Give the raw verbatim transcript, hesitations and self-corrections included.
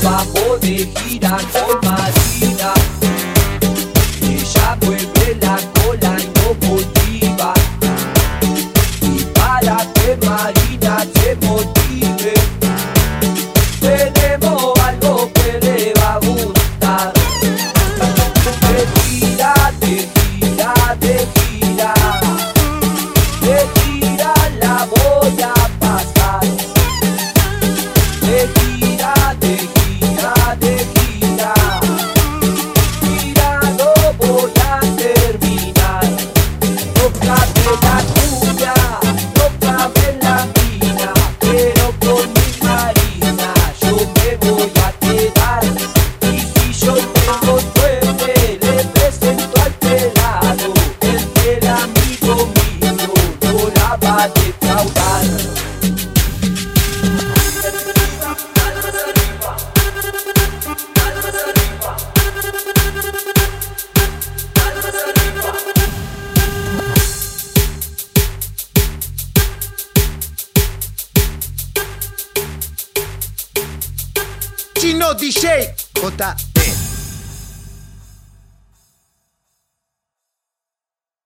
vamos de gira con Marina. Ella mueve la cola y nos motiva. Y para que Marina se motive, tenemos algo que le va a gustar. De gira, de gira, de gira, de gira la voy a pasar. De gira, de gira, de gira, gira no voy a terminar. Tócame la cumbia, tócame la mina, pero con mi Marina yo me voy a quedar. Y si yo tengo suerte le presento al pelado, el que el amigo mío no la va a defraudar. Chino D J J